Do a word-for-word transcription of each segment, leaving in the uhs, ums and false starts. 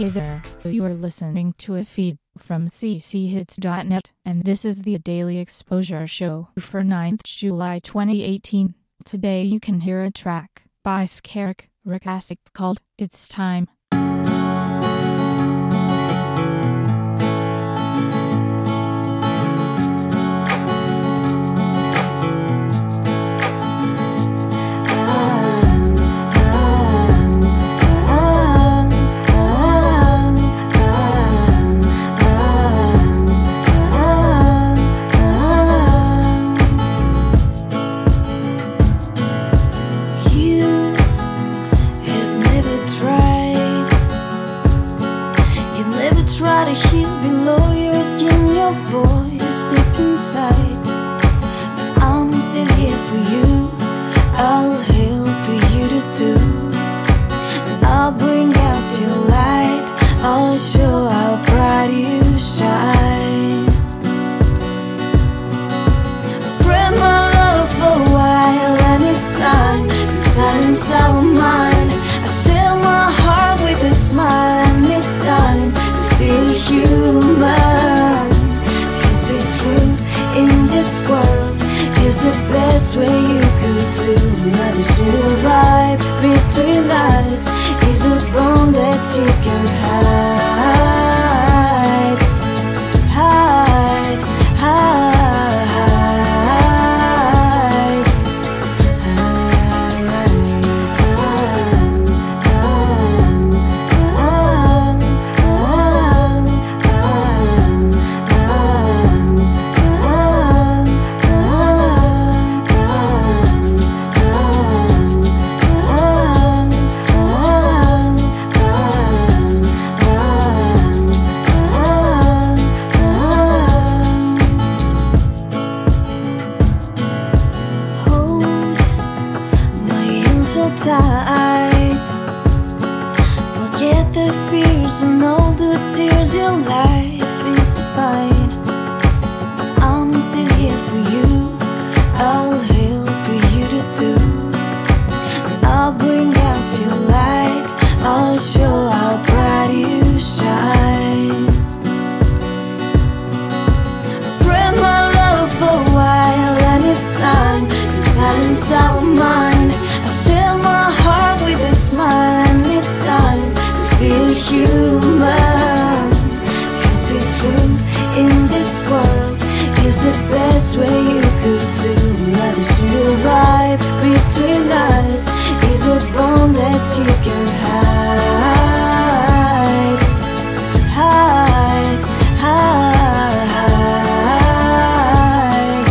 Hey there, you are listening to a feed from c c hits dot net, and this is the Daily Exposure Show for ninth of July twenty eighteen. Today you can hear a track by Skarek Rukasic called It's Time. Try to hear below your skin, your voice deep inside. But I'm still here for you. I'll help you to do. And I'll bring out your light. I'll show how bright you shine. Spread my love for a while, and it's time to silence our mind. I share my heart with a smile, and it's time feel human. Cause the truth in this world is the best way you could do. Now to survive between us is a bond that you can hide. Hide, hide, hide, tight. Forget the fears and all the tears. Your life is defined. I'm still here for you. I'll help you to do. And I'll bring out your light. I'll show how bright you shine. Spread my love for a while, and it's time to silence our mind. I share my heart with a smile, and it's time to feel human. Cause the truth in this world is the best way you could do. Now to survive between us is a bond that you can hide. Hide, hide, hide.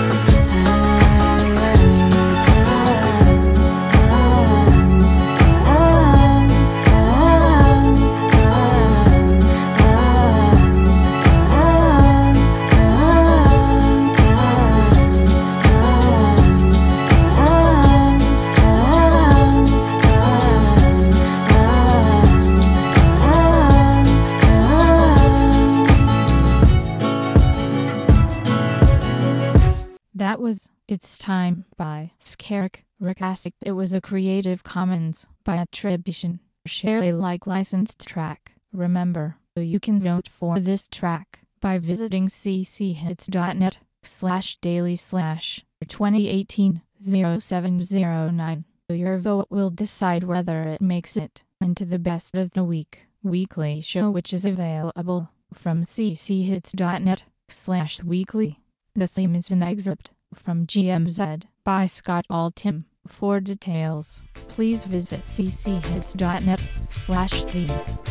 That was It's Time by Skarek Rukasic. It was a Creative Commons by attribution, share Alike licensed track. Remember, you can vote for this track by visiting c c hits dot net slash daily slash twenty eighteen oh seven oh nine. Your vote will decide whether it makes it into the Best of the Week weekly show, which is available from c c hits dot net slash weekly. The theme is an excerpt from G M Z by Scott Altham. For details, please visit c c hits dot net slash theme.